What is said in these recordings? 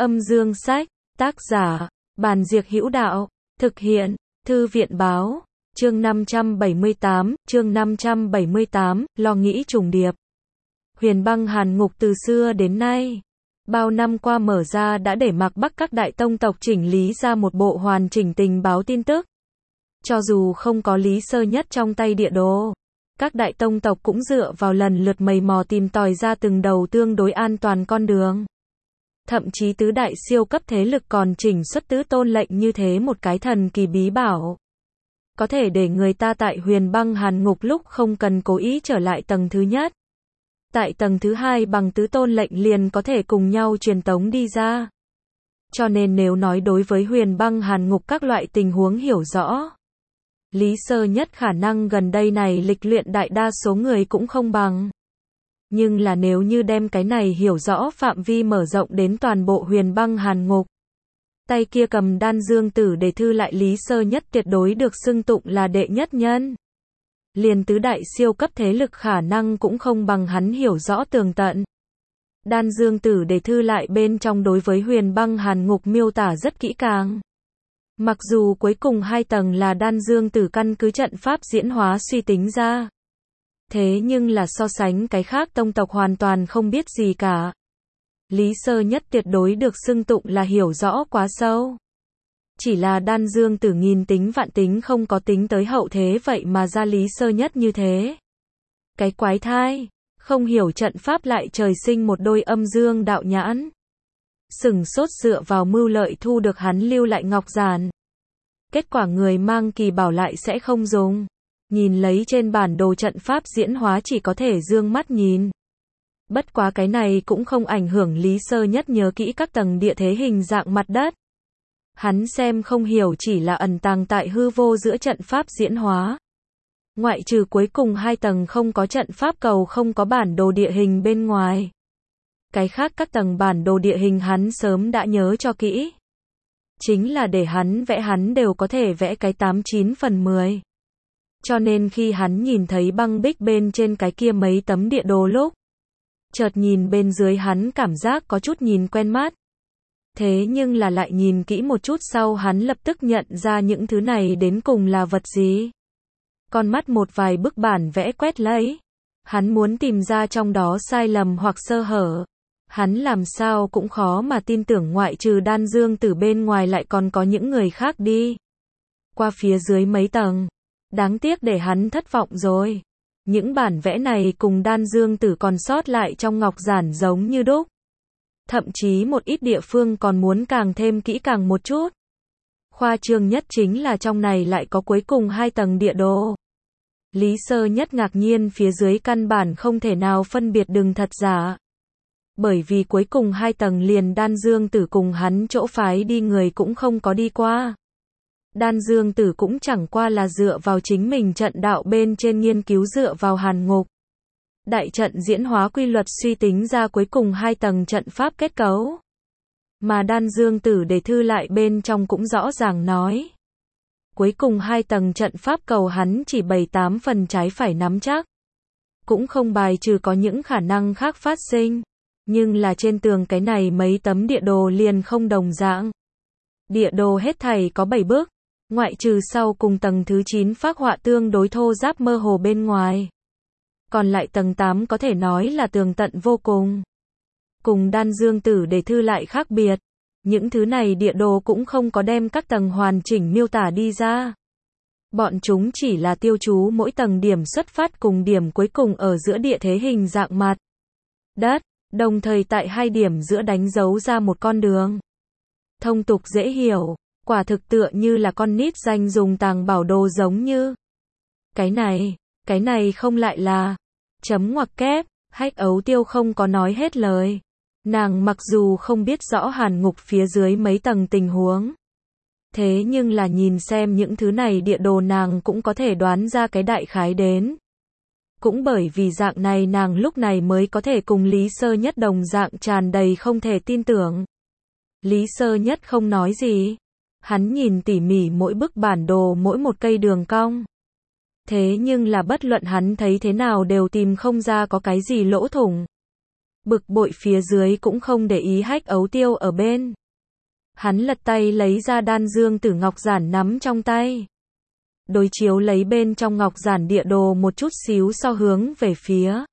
Âm dương sách, tác giả, Bàn Diệc Hữu Đạo, thực hiện, Thư viện báo, chương 578, lo nghĩ trùng điệp. Huyền băng hàn ngục từ xưa đến nay, bao năm qua mở ra đã để Mạc Bắc các đại tông tộc chỉnh lý ra một bộ hoàn chỉnh tình báo tin tức. Cho dù không có Lý Sơ Nhất trong tay địa đồ, các đại tông tộc cũng dựa vào lần lượt mày mò tìm tòi ra từng đầu tương đối an toàn con đường. Thậm chí tứ đại siêu cấp thế lực còn chỉnh xuất tứ tôn lệnh như thế một cái thần kỳ bí bảo. Có thể để người ta tại huyền băng hàn ngục lúc không cần cố ý trở lại tầng thứ nhất. Tại tầng thứ hai bằng tứ tôn lệnh liền có thể cùng nhau truyền tống đi ra. Cho nên nếu nói đối với huyền băng hàn ngục các loại tình huống hiểu rõ, Lý Sơ Nhất khả năng gần đây này lịch luyện đại đa số người cũng không bằng. Nhưng là nếu như đem cái này hiểu rõ phạm vi mở rộng đến toàn bộ huyền băng hàn ngục, tay kia cầm đan dương tử để thư lại Lý Sơ Nhất tuyệt đối được xưng tụng là đệ nhất nhân. Liền tứ đại siêu cấp thế lực khả năng cũng không bằng hắn hiểu rõ tường tận. Đan dương tử để thư lại bên trong đối với huyền băng hàn ngục miêu tả rất kỹ càng. Mặc dù cuối cùng hai tầng là đan dương tử căn cứ trận pháp diễn hóa suy tính ra. Thế nhưng là so sánh cái khác tông tộc hoàn toàn không biết gì cả. Lý Sơ Nhất tuyệt đối được xưng tụng là hiểu rõ quá sâu. Chỉ là đan dương tử nghìn tính vạn tính không có tính tới hậu thế vậy mà ra Lý Sơ Nhất như thế. Cái quái thai, không hiểu trận pháp lại trời sinh một đôi âm dương đạo nhãn. Sừng sốt dựa vào mưu lợi thu được hắn lưu lại ngọc giản. Kết quả người mang kỳ bảo lại sẽ không dùng. Nhìn lấy trên bản đồ trận pháp diễn hóa chỉ có thể dương mắt nhìn. Bất quá cái này cũng không ảnh hưởng Lý Sơ Nhất nhớ kỹ các tầng địa thế hình dạng mặt đất. Hắn xem không hiểu chỉ là ẩn tàng tại hư vô giữa trận pháp diễn hóa. Ngoại trừ cuối cùng hai tầng không có trận pháp cầu không có bản đồ địa hình bên ngoài. Cái khác các tầng bản đồ địa hình hắn sớm đã nhớ cho kỹ. Chính là để hắn vẽ hắn đều có thể vẽ cái 89 phần 10. Cho nên khi hắn nhìn thấy băng bích bên trên cái kia mấy tấm địa đồ lúc, chợt nhìn bên dưới hắn cảm giác có chút nhìn quen mắt. Thế nhưng là lại nhìn kỹ một chút sau hắn lập tức nhận ra những thứ này đến cùng là vật gì. Con mắt một vài bức bản vẽ quét lấy. Hắn muốn tìm ra trong đó sai lầm hoặc sơ hở. Hắn làm sao cũng khó mà tin tưởng ngoại trừ đan dương tử bên ngoài lại còn có những người khác đi qua phía dưới mấy tầng. Đáng tiếc để hắn thất vọng rồi. Những bản vẽ này cùng đan dương tử còn sót lại trong ngọc giản giống như đúc. Thậm chí một ít địa phương còn muốn càng thêm kỹ càng một chút. Khoa trương nhất chính là trong này lại có cuối cùng hai tầng địa đồ. Lý Sơ Nhất ngạc nhiên phía dưới căn bản không thể nào phân biệt đường thật giả. Bởi vì cuối cùng hai tầng liền đan dương tử cùng hắn chỗ phái đi người cũng không có đi qua. Đan dương tử cũng chẳng qua là dựa vào chính mình trận đạo bên trên nghiên cứu dựa vào hàn ngục. Đại trận diễn hóa quy luật suy tính ra cuối cùng hai tầng trận pháp kết cấu. Mà đan dương tử để thư lại bên trong cũng rõ ràng nói. Cuối cùng hai tầng trận pháp cầu hắn chỉ 7-8 phần trái phải nắm chắc. Cũng không bài trừ có những khả năng khác phát sinh. Nhưng là trên tường cái này mấy tấm địa đồ liền không đồng dạng. Địa đồ hết thảy có 7 bước. Ngoại trừ sau cùng tầng thứ 9 phác họa tương đối thô ráp mơ hồ bên ngoài. Còn lại tầng 8 có thể nói là tường tận vô cùng. Cùng đan dương tử để thư lại khác biệt. Những thứ này địa đồ cũng không có đem các tầng hoàn chỉnh miêu tả đi ra. Bọn chúng chỉ là tiêu chú mỗi tầng điểm xuất phát cùng điểm cuối cùng ở giữa địa thế hình dạng mặt đất, đồng thời tại hai điểm giữa đánh dấu ra một con đường. Thông tục dễ hiểu, quả thực tựa như là con nít danh dùng tàng bảo đồ giống như. Cái này không lại là chấm ngoặc kép. Hách Ấu Tiêu không có nói hết lời. Nàng mặc dù không biết rõ hàn ngục phía dưới mấy tầng tình huống. Thế nhưng là nhìn xem những thứ này địa đồ nàng cũng có thể đoán ra cái đại khái đến. Cũng bởi vì dạng này nàng lúc này mới có thể cùng Lý Sơ Nhất đồng dạng tràn đầy không thể tin tưởng. Lý Sơ Nhất không nói gì. Hắn nhìn tỉ mỉ mỗi bức bản đồ mỗi một cây đường cong. Thế nhưng là bất luận hắn thấy thế nào đều tìm không ra có cái gì lỗ thủng. Bực bội phía dưới cũng không để ý Hách Ấu Tiêu ở bên. Hắn lật tay lấy ra đan dương tử ngọc giản nắm trong tay. Đối chiếu lấy bên trong ngọc giản địa đồ một chút xíu so hướng về phía.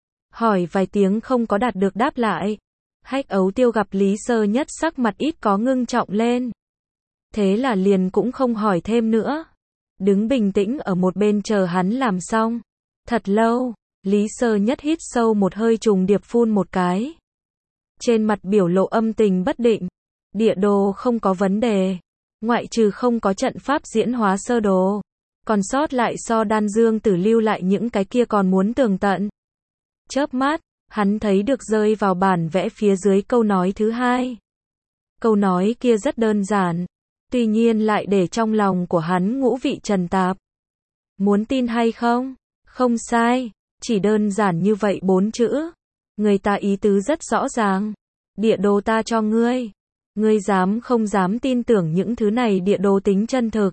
Hỏi vài tiếng không có đạt được đáp lại. Hách Ấu Tiêu gặp Lý Sơ Nhất sắc mặt ít có ngưng trọng lên. Thế là liền cũng không hỏi thêm nữa. Đứng bình tĩnh ở một bên chờ hắn làm xong. Thật lâu, Lý Sơ Nhất hít sâu một hơi trùng điệp phun một cái. Trên mặt biểu lộ âm tình bất định. Địa đồ không có vấn đề. Ngoại trừ không có trận pháp diễn hóa sơ đồ. Còn sót lại so đan dương tử lưu lại những cái kia còn muốn tường tận. Chớp mắt, hắn thấy được rơi vào bản vẽ phía dưới câu nói thứ hai. Câu nói kia rất đơn giản. Tuy nhiên lại để trong lòng của hắn ngũ vị trần tạp. Muốn tin hay không? Không sai. Chỉ đơn giản như vậy 4 chữ. Người ta ý tứ rất rõ ràng. Địa đồ ta cho ngươi. Ngươi dám không dám tin tưởng những thứ này địa đồ tính chân thực.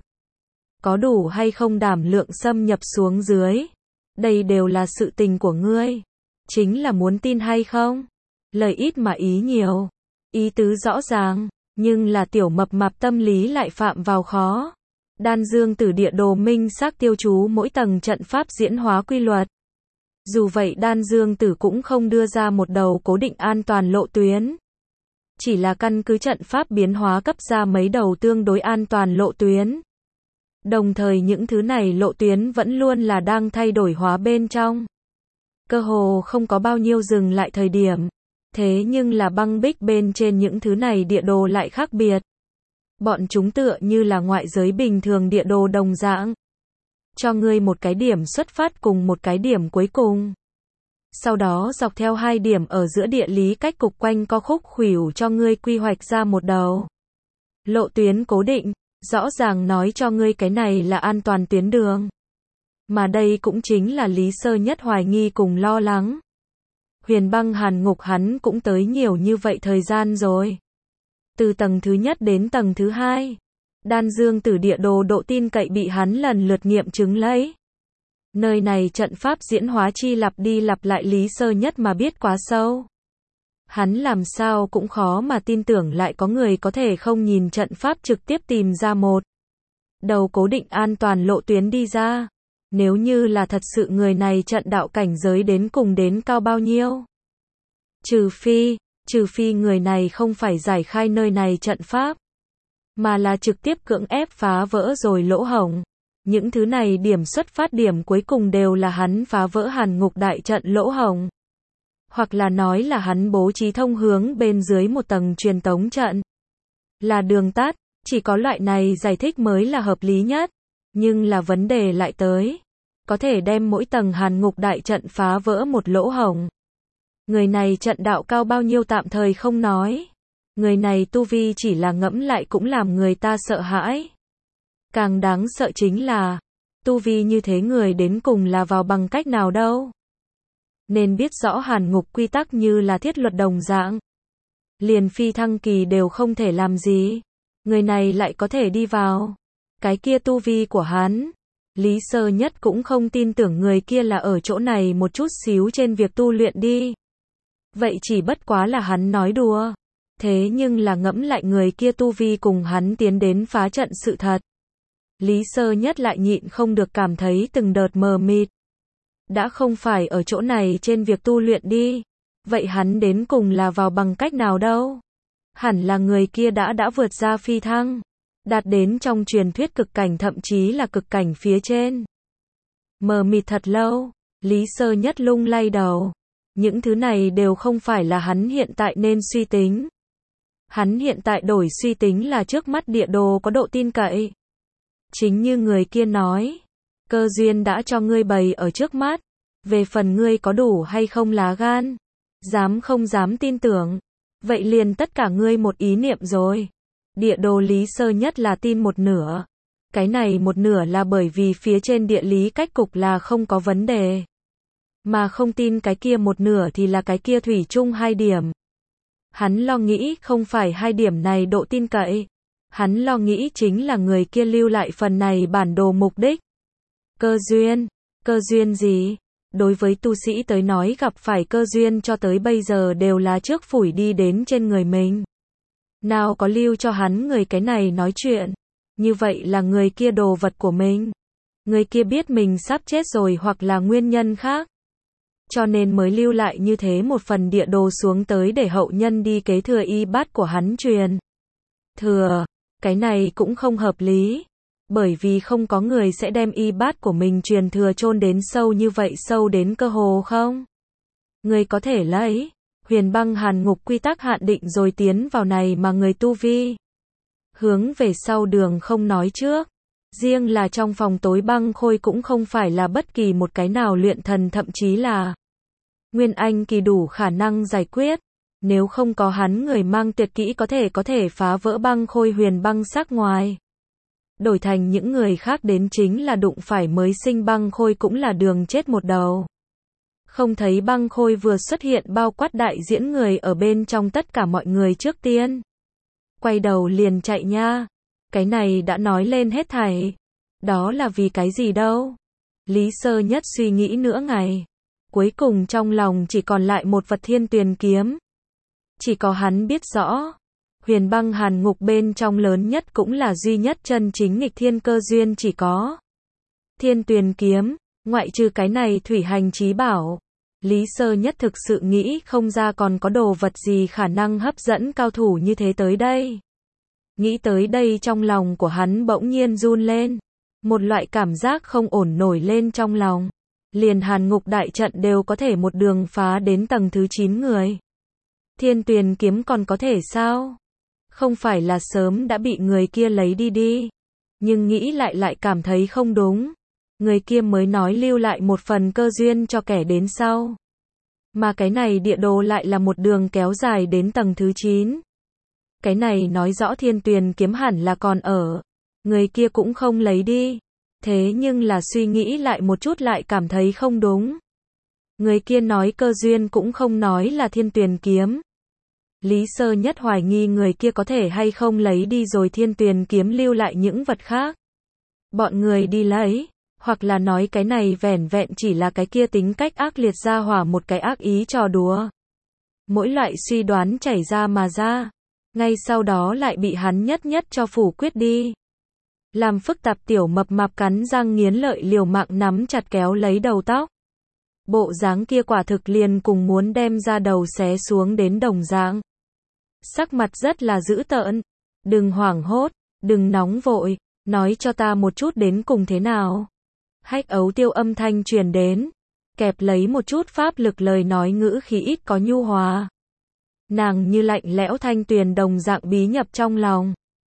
Có đủ hay không đảm lượng xâm nhập xuống dưới. Đây đều là sự tình của ngươi. Chính là muốn tin hay không? Lời ít mà ý nhiều. Ý tứ rõ ràng. Nhưng là tiểu mập mạp tâm lý lại phạm vào khó. Đan dương tử địa đồ minh xác tiêu chú mỗi tầng trận pháp diễn hóa quy luật. Dù vậy đan dương tử cũng không đưa ra một đầu cố định an toàn lộ tuyến. Chỉ là căn cứ trận pháp biến hóa cấp ra mấy đầu tương đối an toàn lộ tuyến. Đồng thời những thứ này lộ tuyến vẫn luôn là đang thay đổi hóa bên trong. Cơ hồ không có bao nhiêu dừng lại thời điểm. Thế nhưng là băng bích bên trên những thứ này địa đồ lại khác biệt. Bọn chúng tựa như là ngoại giới bình thường địa đồ đồng dạng. Cho ngươi một cái điểm xuất phát cùng một cái điểm cuối cùng. Sau đó dọc theo 2 điểm ở giữa địa lý cách cục quanh co khúc khuỷu cho ngươi quy hoạch ra một đầu. Lộ tuyến cố định, rõ ràng nói cho ngươi cái này là an toàn tuyến đường. Mà đây cũng chính là Lý Sơ Nhất hoài nghi cùng lo lắng. Huyền băng hàn ngục hắn cũng tới nhiều như vậy thời gian rồi. Từ tầng thứ nhất đến tầng thứ 2. Đan dương tử địa đồ độ tin cậy bị hắn lần lượt nghiệm chứng lấy. Nơi này trận pháp diễn hóa chi lặp đi lặp lại Lý Sơ Nhất mà biết quá sâu. Hắn làm sao cũng khó mà tin tưởng lại có người có thể không nhìn trận pháp trực tiếp tìm ra một đầu cố định an toàn lộ tuyến đi ra. Nếu như là thật sự người này trận đạo cảnh giới đến cùng đến cao bao nhiêu? Trừ phi người này không phải giải khai nơi này trận pháp, mà là trực tiếp cưỡng ép phá vỡ rồi lỗ hổng. Những thứ này điểm xuất phát điểm cuối cùng đều là hắn phá vỡ hàn ngục đại trận lỗ hổng. Hoặc là nói là hắn bố trí thông hướng bên dưới một tầng truyền tống trận. Là đường tắt, chỉ có loại này giải thích mới là hợp lý nhất. Nhưng là vấn đề lại tới. Có thể đem mỗi tầng hàn ngục đại trận phá vỡ một lỗ hổng. Người này trận đạo cao bao nhiêu tạm thời không nói. Người này tu vi chỉ là ngẫm lại cũng làm người ta sợ hãi. Càng đáng sợ chính là, tu vi như thế người đến cùng là vào bằng cách nào đâu. Nên biết rõ hàn ngục quy tắc như là thiết luật đồng dạng. Liền phi thăng kỳ đều không thể làm gì. Người này lại có thể đi vào. Cái kia tu vi của hắn. Lý Sơ Nhất cũng không tin tưởng người kia là ở chỗ này một chút xíu trên việc tu luyện đi. Vậy chỉ bất quá là hắn nói đùa. Thế nhưng là ngẫm lại người kia tu vi cùng hắn tiến đến phá trận sự thật. Lý Sơ Nhất lại nhịn không được cảm thấy từng đợt mờ mịt. Đã không phải ở chỗ này trên việc tu luyện đi. Vậy hắn đến cùng là vào bằng cách nào đâu? Hẳn là người kia đã vượt ra phi thăng. Đạt đến trong truyền thuyết cực cảnh thậm chí là cực cảnh phía trên. Mờ mịt thật lâu, Lý Sơ Nhất lung lay đầu. Những thứ này đều không phải là hắn hiện tại nên suy tính. Hắn hiện tại đổi suy tính là trước mắt địa đồ có độ tin cậy. Chính như người kia nói, cơ duyên đã cho ngươi bày ở trước mắt. Về phần ngươi có đủ hay không lá gan, dám không dám tin tưởng, vậy liền tất cả ngươi một ý niệm rồi. Địa đồ Lý Sơ Nhất là tin một nửa. Cái này một nửa là bởi vì phía trên địa lý cách cục là không có vấn đề. Mà không tin cái kia một nửa thì là cái kia thủy chung 2 điểm. Hắn lo nghĩ không phải 2 điểm này độ tin cậy. Hắn lo nghĩ chính là người kia lưu lại phần này bản đồ mục đích. Cơ duyên gì? Đối với tu sĩ tới nói gặp phải cơ duyên cho tới bây giờ đều là trước phủi đi đến trên người mình. Nào có lưu cho hắn người cái này nói chuyện. Như vậy là người kia đồ vật của mình. Người kia biết mình sắp chết rồi hoặc là nguyên nhân khác. Cho nên mới lưu lại như thế một phần địa đồ xuống tới để hậu nhân đi kế thừa y bát của hắn truyền. Thừa, cái này cũng không hợp lý. Bởi vì không có người sẽ đem y bát của mình truyền thừa chôn đến sâu như vậy, sâu đến cơ hồ không. Người có thể lấy Huyền Băng Hàn Ngục quy tắc hạn định rồi tiến vào này mà người tu vi hướng về sau đường không nói trước. Riêng là trong phòng tối băng khôi cũng không phải là bất kỳ một cái nào luyện thần thậm chí là Nguyên Anh kỳ đủ khả năng giải quyết. Nếu không có hắn người mang tuyệt kỹ có thể phá vỡ băng khôi huyền băng sắc ngoài. Đổi thành những người khác đến chính là đụng phải mới sinh băng khôi cũng là đường chết một đầu. Không thấy băng khôi vừa xuất hiện bao quát đại diễn người ở bên trong tất cả mọi người trước tiên. Quay đầu liền chạy nha. Cái này đã nói lên hết thảy. Đó là vì cái gì đâu. Lý Sơ Nhất suy nghĩ nửa ngày. Cuối cùng trong lòng chỉ còn lại một vật Thiên Tuyền kiếm. Chỉ có hắn biết rõ. Huyền Băng Hàn Ngục bên trong lớn nhất cũng là duy nhất chân chính nghịch thiên cơ duyên chỉ có Thiên Tuyền kiếm, ngoại trừ cái này thủy hành chí bảo. Lý Sơ Nhất thực sự nghĩ không ra còn có đồ vật gì khả năng hấp dẫn cao thủ như thế tới đây. Nghĩ tới đây trong lòng của hắn bỗng nhiên run lên. Một loại cảm giác không ổn nổi lên trong lòng. Liền Hàn Ngục đại trận đều có thể một đường phá đến tầng thứ 9 người. Thiên Tuyền kiếm còn có thể sao? Không phải là sớm đã bị người kia lấy đi. Nhưng nghĩ lại cảm thấy không đúng. Người kia mới nói lưu lại một phần cơ duyên cho kẻ đến sau. Mà cái này địa đồ lại là một đường kéo dài đến tầng thứ 9. Cái này nói rõ Thiên Tuyền kiếm hẳn là còn ở. Người kia cũng không lấy đi. Thế nhưng là suy nghĩ lại một chút lại cảm thấy không đúng. Người kia nói cơ duyên cũng không nói là Thiên Tuyền kiếm. Lý Sơ Nhất hoài nghi người kia có thể hay không lấy đi rồi Thiên Tuyền kiếm lưu lại những vật khác. Bọn người đi lấy, hoặc là nói cái này vẻn vẹn chỉ là cái kia tính cách ác liệt ra hỏa một cái ác ý trò đùa. Mỗi loại suy đoán chảy ra mà ra, ngay sau đó lại bị hắn nhất cho phủ quyết đi. Làm phức tạp tiểu mập mạp cắn răng nghiến lợi liều mạng nắm chặt kéo lấy đầu tóc. Bộ dáng kia quả thực liền cùng muốn đem ra đầu xé xuống đến đồng dạng. Sắc mặt rất là dữ tợn. Đừng hoảng hốt, đừng nóng vội, nói cho ta một chút đến cùng thế nào. Hách Ấu Tiêu âm thanh truyền đến, kẹp lấy một chút pháp lực lời nói ngữ khí ít có nhu hòa. Nàng như lạnh lẽo thanh tuyền đồng dạng bí nhập trong lòng.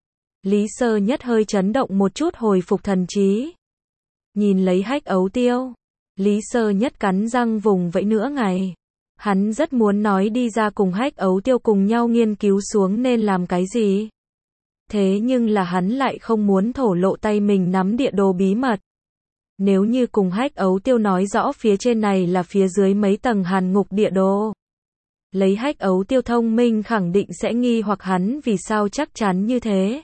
Lý Sơ Nhất hơi chấn động một chút hồi phục thần trí. Nhìn lấy Hách Ấu Tiêu, Lý Sơ Nhất cắn răng vùng vẫy nửa ngày. Hắn rất muốn nói đi ra cùng Hách Ấu Tiêu cùng nhau nghiên cứu xuống nên làm cái gì. Thế nhưng là hắn lại không muốn thổ lộ tay mình nắm địa đồ bí mật. Nếu như cùng Hách Ấu Tiêu nói rõ phía trên này là phía dưới mấy tầng Hàn Ngục địa đồ. Lấy Hách Ấu Tiêu thông minh khẳng định sẽ nghi hoặc hắn vì sao chắc chắn như thế.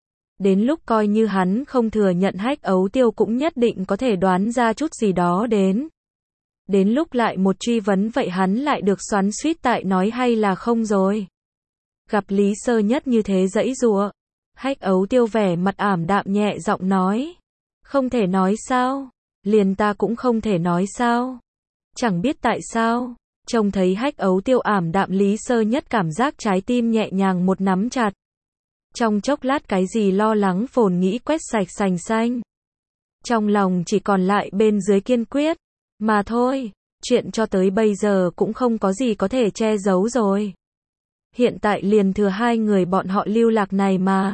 Đến lúc coi như hắn không thừa nhận Hách Ấu Tiêu cũng nhất định có thể đoán ra chút gì đó đến. Đến lúc lại một truy vấn vậy hắn lại được xoắn xuýt tại nói hay là không rồi. Gặp Lý Sơ Nhất như thế dãy giụa, Hách Ấu Tiêu vẻ mặt ảm đạm nhẹ giọng nói. Không thể nói sao? Liền ta cũng không thể nói sao? Chẳng biết tại sao. Trông thấy Hách Ấu Tiêu ảm đạm Lý Sơ Nhất cảm giác trái tim nhẹ nhàng một nắm chặt. Trong chốc lát cái gì lo lắng phồn nghĩ quét sạch sành xanh. Trong lòng chỉ còn lại bên dưới kiên quyết. Mà thôi, chuyện cho tới bây giờ cũng không có gì có thể che giấu rồi. Hiện tại liền thừa hai người bọn họ lưu lạc này mà.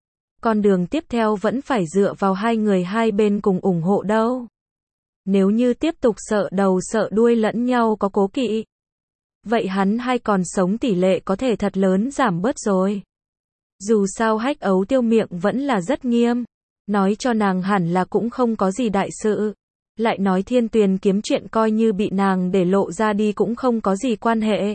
Con đường tiếp theo vẫn phải dựa vào hai người hai bên cùng ủng hộ đâu. Nếu như tiếp tục sợ đầu sợ đuôi lẫn nhau có cố kỵ. Vậy hắn hay còn sống tỷ lệ có thể thật lớn giảm bớt rồi. Dù sao Hách Ấu Tiêu miệng vẫn là rất nghiêm. Nói cho nàng hẳn là cũng không có gì đại sự. Lại nói Thiên Tuyền kiếm chuyện coi như bị nàng để lộ ra đi cũng không có gì quan hệ.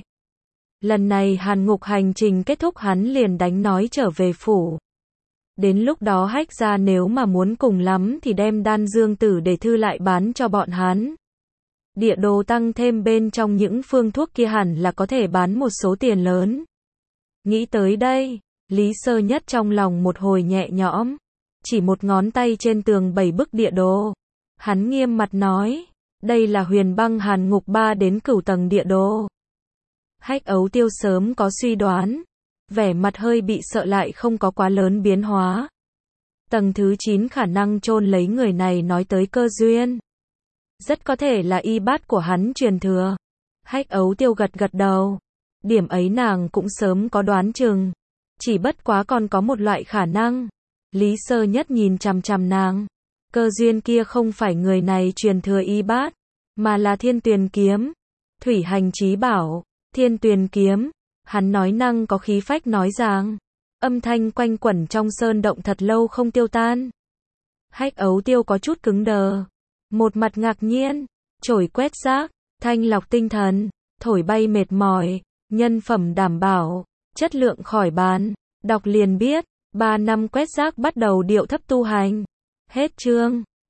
Lần này Hàn Ngục hành trình kết thúc hắn liền đánh nói trở về phủ. Đến lúc đó Hách gia nếu mà muốn cùng lắm thì đem Đan Dương Tử để thư lại bán cho bọn hắn. Địa đồ tăng thêm bên trong những phương thuốc kia hẳn là có thể bán một số tiền lớn. Nghĩ tới đây, Lý Sơ Nhất trong lòng một hồi nhẹ nhõm. Chỉ một ngón tay trên tường 7 bức địa đồ. Hắn nghiêm mặt nói, đây là Huyền Băng Hàn Ngục 3 đến cửu tầng địa đồ. Hách Ấu Tiêu sớm có suy đoán, vẻ mặt hơi bị sợ lại không có quá lớn biến hóa. Tầng thứ 9 khả năng chôn lấy người này nói tới cơ duyên. Rất có thể là y bát của hắn truyền thừa. Hách Ấu Tiêu gật gật đầu. Điểm ấy nàng cũng sớm có đoán chừng. Chỉ bất quá còn có một loại khả năng. Lý Sơ Nhất nhìn chằm chằm nàng. Cơ duyên kia không phải người này truyền thừa y bát, mà là Thiên Tuyền Kiếm. Thủy Hành Chí bảo, Thiên Tuyền Kiếm. Hắn nói năng có khí phách nói rằng. Âm thanh quanh quẩn trong sơn động thật lâu không tiêu tan. Hách Ấu Tiêu có chút cứng đờ. Một mặt ngạc nhiên. Chổi quét rác, thanh lọc tinh thần, thổi bay mệt mỏi, nhân phẩm đảm bảo, chất lượng khỏi bàn. Đọc liền biết, 3 năm quét rác bắt đầu điệu thấp tu hành. Hết chương.